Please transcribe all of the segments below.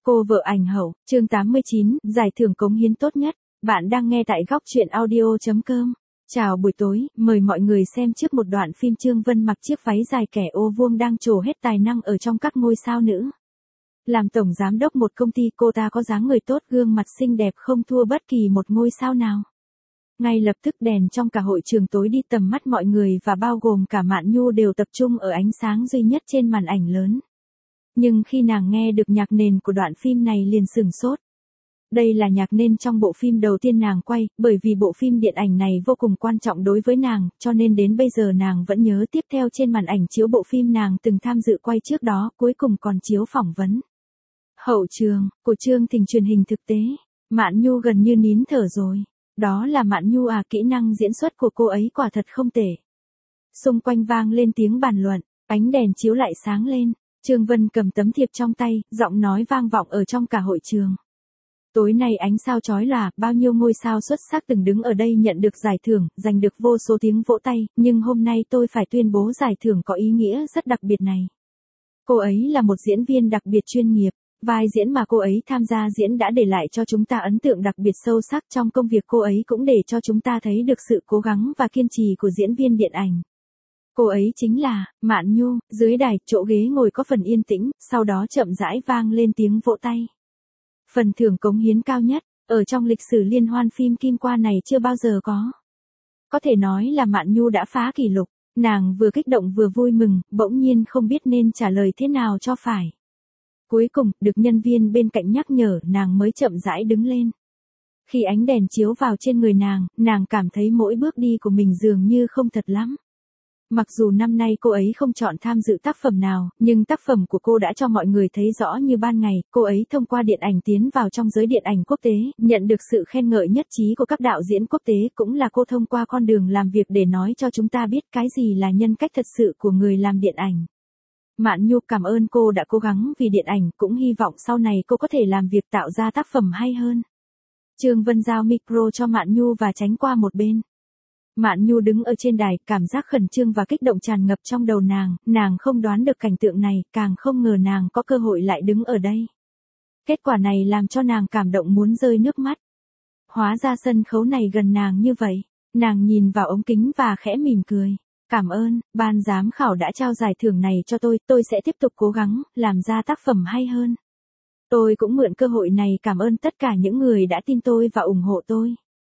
Cô vợ ảnh hậu, chương 89, giải thưởng cống hiến tốt nhất. Bạn đang nghe tại góc truyện audio.com. Chào buổi tối, mời mọi người xem trước một đoạn phim Trương Vân mặc chiếc váy dài kẻ ô vuông đang trổ hết tài năng ở trong các ngôi sao nữ. Làm tổng giám đốc một công ty, cô ta có dáng người tốt, gương mặt xinh đẹp không thua bất kỳ một ngôi sao nào. Ngay lập tức đèn trong cả hội trường tối đi, tầm mắt mọi người và bao gồm cả Mạn Nhu đều tập trung ở ánh sáng duy nhất trên màn ảnh lớn. Nhưng khi nàng nghe được nhạc nền của đoạn phim này liền sửng sốt. Đây là nhạc nền trong bộ phim đầu tiên nàng quay, bởi vì bộ phim điện ảnh này vô cùng quan trọng đối với nàng, cho nên đến bây giờ nàng vẫn nhớ. Tiếp theo trên màn ảnh chiếu bộ phim nàng từng tham dự quay trước đó, cuối cùng còn chiếu phỏng vấn. Hậu trường, của chương trình truyền hình thực tế, Mạn Nhu gần như nín thở rồi. Đó là Mạn Nhu à, kỹ năng diễn xuất của cô ấy quả thật không tệ. Xung quanh vang lên tiếng bàn luận, ánh đèn chiếu lại sáng lên. Trương Vân cầm tấm thiệp trong tay, giọng nói vang vọng ở trong cả hội trường. Tối nay ánh sao chói lòa, bao nhiêu ngôi sao xuất sắc từng đứng ở đây nhận được giải thưởng, giành được vô số tiếng vỗ tay, nhưng hôm nay tôi phải tuyên bố giải thưởng có ý nghĩa rất đặc biệt này. Cô ấy là một diễn viên đặc biệt chuyên nghiệp, vai diễn mà cô ấy tham gia diễn đã để lại cho chúng ta ấn tượng đặc biệt sâu sắc. Trong công việc cô ấy cũng để cho chúng ta thấy được sự cố gắng và kiên trì của diễn viên điện ảnh. Cô ấy chính là Mạn Nhu. Dưới đài, chỗ ghế ngồi có phần yên tĩnh, sau đó chậm rãi vang lên tiếng vỗ tay. Phần thưởng cống hiến cao nhất, ở trong lịch sử liên hoan phim Kim Qua này chưa bao giờ có. Có thể nói là Mạn Nhu đã phá kỷ lục, nàng vừa kích động vừa vui mừng, bỗng nhiên không biết nên trả lời thế nào cho phải. Cuối cùng, được nhân viên bên cạnh nhắc nhở, nàng mới chậm rãi đứng lên. Khi ánh đèn chiếu vào trên người nàng cảm thấy mỗi bước đi của mình dường như không thật lắm. Mặc dù năm nay cô ấy không chọn tham dự tác phẩm nào, nhưng tác phẩm của cô đã cho mọi người thấy rõ như ban ngày. Cô ấy thông qua điện ảnh tiến vào trong giới điện ảnh quốc tế, nhận được sự khen ngợi nhất trí của các đạo diễn quốc tế. Cũng là cô thông qua con đường làm việc để nói cho chúng ta biết cái gì là nhân cách thật sự của người làm điện ảnh. Mạn Nhu cảm ơn cô đã cố gắng vì điện ảnh, cũng hy vọng sau này cô có thể làm việc tạo ra tác phẩm hay hơn. Trương Vân giao micro cho Mạn Nhu và tránh qua một bên. Mạn Nhu đứng ở trên đài, cảm giác khẩn trương và kích động tràn ngập trong đầu nàng không đoán được cảnh tượng này, càng không ngờ nàng có cơ hội lại đứng ở đây. Kết quả này làm cho nàng cảm động muốn rơi nước mắt. Hóa ra sân khấu này gần nàng như vậy, nàng nhìn vào ống kính và khẽ mỉm cười. Cảm ơn, ban giám khảo đã trao giải thưởng này cho tôi sẽ tiếp tục cố gắng, làm ra tác phẩm hay hơn. Tôi cũng mượn cơ hội này cảm ơn tất cả những người đã tin tôi và ủng hộ tôi.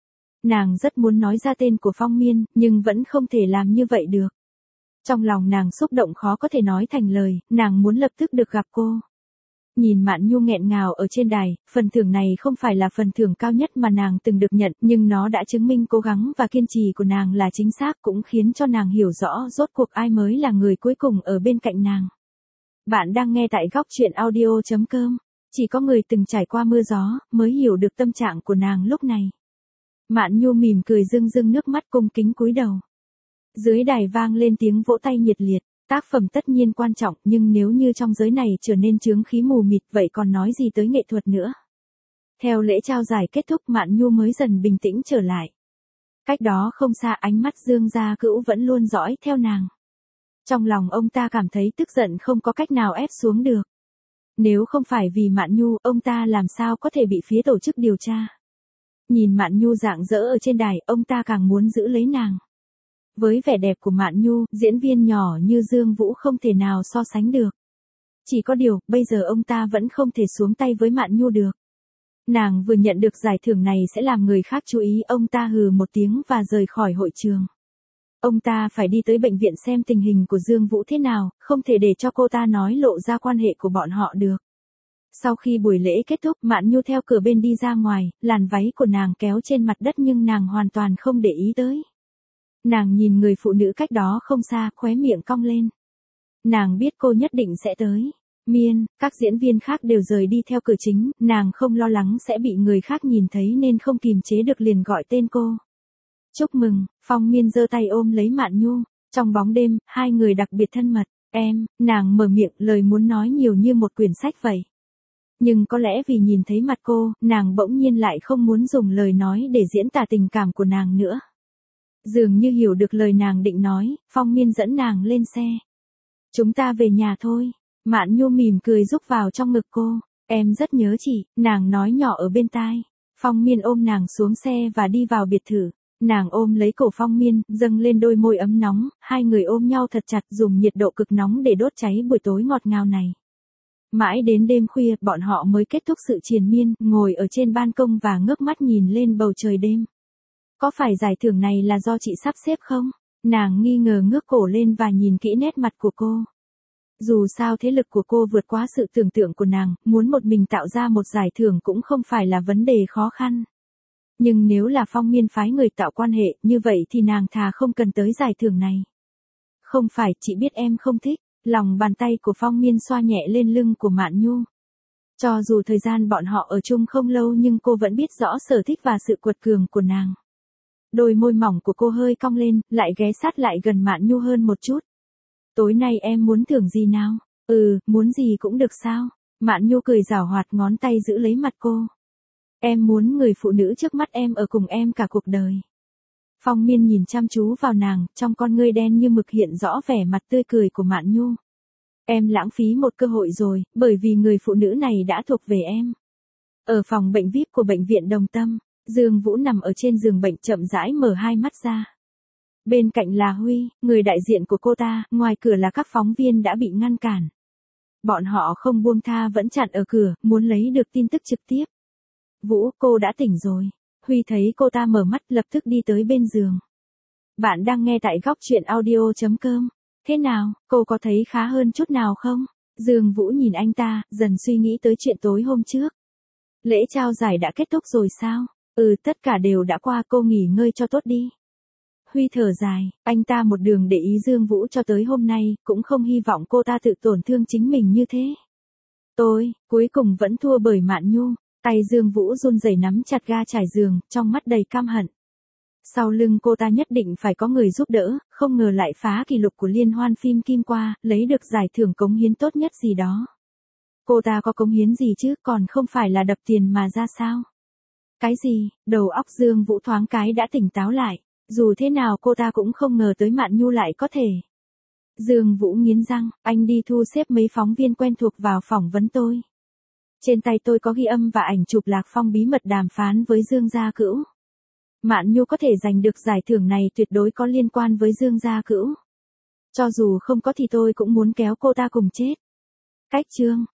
Nàng rất muốn nói ra tên của Phong Miên, nhưng vẫn không thể làm như vậy được. Trong lòng nàng xúc động khó có thể nói thành lời, nàng muốn lập tức được gặp cô. Nhìn Mạn Nhu nghẹn ngào ở trên đài, phần thưởng này không phải là phần thưởng cao nhất mà nàng từng được nhận, nhưng nó đã chứng minh cố gắng và kiên trì của nàng là chính xác, cũng khiến cho nàng hiểu rõ rốt cuộc ai mới là người cuối cùng ở bên cạnh nàng. Bạn đang nghe tại góc truyện audio.com. Chỉ có người từng trải qua mưa gió mới hiểu được tâm trạng của nàng lúc này. Mạn Nhu mỉm cười rưng rưng nước mắt, cung kính cúi đầu. Dưới đài vang lên tiếng vỗ tay nhiệt liệt. Tác phẩm tất nhiên quan trọng, nhưng nếu như trong giới này trở nên chướng khí mù mịt, vậy còn nói gì tới nghệ thuật nữa. Theo lễ trao giải kết thúc, Mạn Nhu mới dần bình tĩnh trở lại. Cách đó không xa, ánh mắt Dương Gia Cữu vẫn luôn dõi theo nàng. Trong lòng ông ta cảm thấy tức giận không có cách nào ép xuống được. Nếu không phải vì Mạn Nhu, ông ta làm sao có thể bị phía tổ chức điều tra. Nhìn Mạn Nhu rạng rỡ ở trên đài, ông ta càng muốn giữ lấy nàng. Với vẻ đẹp của Mạn Nhu, diễn viên nhỏ như Dương Vũ không thể nào so sánh được. Chỉ có điều, bây giờ ông ta vẫn không thể xuống tay với Mạn Nhu được. Nàng vừa nhận được giải thưởng này sẽ làm người khác chú ý, ông ta hừ một tiếng và rời khỏi hội trường. Ông ta phải đi tới bệnh viện xem tình hình của Dương Vũ thế nào, không thể để cho cô ta nói lộ ra quan hệ của bọn họ được. Sau khi buổi lễ kết thúc, Mạn Nhu theo cửa bên đi ra ngoài, làn váy của nàng kéo trên mặt đất nhưng nàng hoàn toàn không để ý tới. Nàng nhìn người phụ nữ cách đó không xa, khóe miệng cong lên. Nàng biết cô nhất định sẽ tới. Miên, các diễn viên khác đều rời đi theo cửa chính, nàng không lo lắng sẽ bị người khác nhìn thấy nên không kìm chế được liền gọi tên cô. Chúc mừng, Phong Miên giơ tay ôm lấy Mạn Nhu. Trong bóng đêm, hai người đặc biệt thân mật. Em, nàng mở miệng, lời muốn nói nhiều như một quyển sách vậy. Nhưng có lẽ vì nhìn thấy mặt cô, nàng bỗng nhiên lại không muốn dùng lời nói để diễn tả tình cảm của nàng nữa. Dường như hiểu được lời nàng định nói, Phong Miên dẫn nàng lên xe. Chúng ta về nhà thôi. Mạn Nhu mỉm cười rúc vào trong ngực cô. Em rất nhớ chị, nàng nói nhỏ ở bên tai. Phong Miên ôm nàng xuống xe và đi vào biệt thự. Nàng ôm lấy cổ Phong Miên, dâng lên đôi môi ấm nóng, hai người ôm nhau thật chặt dùng nhiệt độ cực nóng để đốt cháy buổi tối ngọt ngào này. Mãi đến đêm khuya, bọn họ mới kết thúc sự triền miên, ngồi ở trên ban công và ngước mắt nhìn lên bầu trời đêm. Có phải giải thưởng này là do chị sắp xếp không? Nàng nghi ngờ ngước cổ lên và nhìn kỹ nét mặt của cô. Dù sao thế lực của cô vượt quá sự tưởng tượng của nàng, muốn một mình tạo ra một giải thưởng cũng không phải là vấn đề khó khăn. Nhưng nếu là Phong Miên phái người tạo quan hệ, như vậy thì nàng thà không cần tới giải thưởng này. Không phải, chị biết em không thích. Lòng bàn tay của Phong Miên xoa nhẹ lên lưng của Mạn Nhu. Cho dù thời gian bọn họ ở chung không lâu nhưng cô vẫn biết rõ sở thích và sự quật cường của nàng. Đôi môi mỏng của cô hơi cong lên, lại ghé sát lại gần Mạn Nhu hơn một chút. Tối nay em muốn thưởng gì nào? Muốn gì cũng được sao? Mạn Nhu cười giảo hoạt ngón tay giữ lấy mặt cô. Em muốn người phụ nữ trước mắt em ở cùng em cả cuộc đời. Phong Miên nhìn chăm chú vào nàng, trong con ngươi đen như mực hiện rõ vẻ mặt tươi cười của Mạn Nhu. Em lãng phí một cơ hội rồi, bởi vì người phụ nữ này đã thuộc về em. Ở phòng bệnh VIP của bệnh viện Đồng Tâm, Dương Vũ nằm ở trên giường bệnh chậm rãi mở hai mắt ra. Bên cạnh là Huy, người đại diện của cô ta, ngoài cửa là các phóng viên đã bị ngăn cản. Bọn họ không buông tha vẫn chặn ở cửa, muốn lấy được tin tức trực tiếp. Vũ, cô đã tỉnh rồi. Huy thấy cô ta mở mắt lập tức đi tới bên giường. Bạn đang nghe tại góc truyện audio.com. Thế nào, cô có thấy khá hơn chút nào không? Dương Vũ nhìn anh ta, dần suy nghĩ tới chuyện tối hôm trước. Lễ trao giải đã kết thúc rồi sao? Tất cả đều đã qua, cô nghỉ ngơi cho tốt đi. Huy thở dài, anh ta một đường để ý Dương Vũ cho tới hôm nay, cũng không hy vọng cô ta tự tổn thương chính mình như thế. Tôi, cuối cùng vẫn thua bởi Mạn Nhu. Tay Dương Vũ run rẩy nắm chặt ga trải giường, trong mắt đầy căm hận. Sau lưng cô ta nhất định phải có người giúp đỡ, không ngờ lại phá kỷ lục của liên hoan phim Kim Qua, lấy được giải thưởng cống hiến tốt nhất gì đó. Cô ta có cống hiến gì chứ, còn không phải là đập tiền mà ra sao? Cái gì? Đầu óc Dương Vũ thoáng cái đã tỉnh táo lại. Dù thế nào cô ta cũng không ngờ tới Mạn Nhu lại có thể. Dương Vũ nghiến răng, anh đi thu xếp mấy phóng viên quen thuộc vào phỏng vấn tôi. Trên tay tôi có ghi âm và ảnh chụp Lạc Phong bí mật đàm phán với Dương Gia Cửu. Mạn Nhu có thể giành được giải thưởng này tuyệt đối có liên quan với Dương Gia Cửu. Cho dù không có thì tôi cũng muốn kéo cô ta cùng chết. Cách chương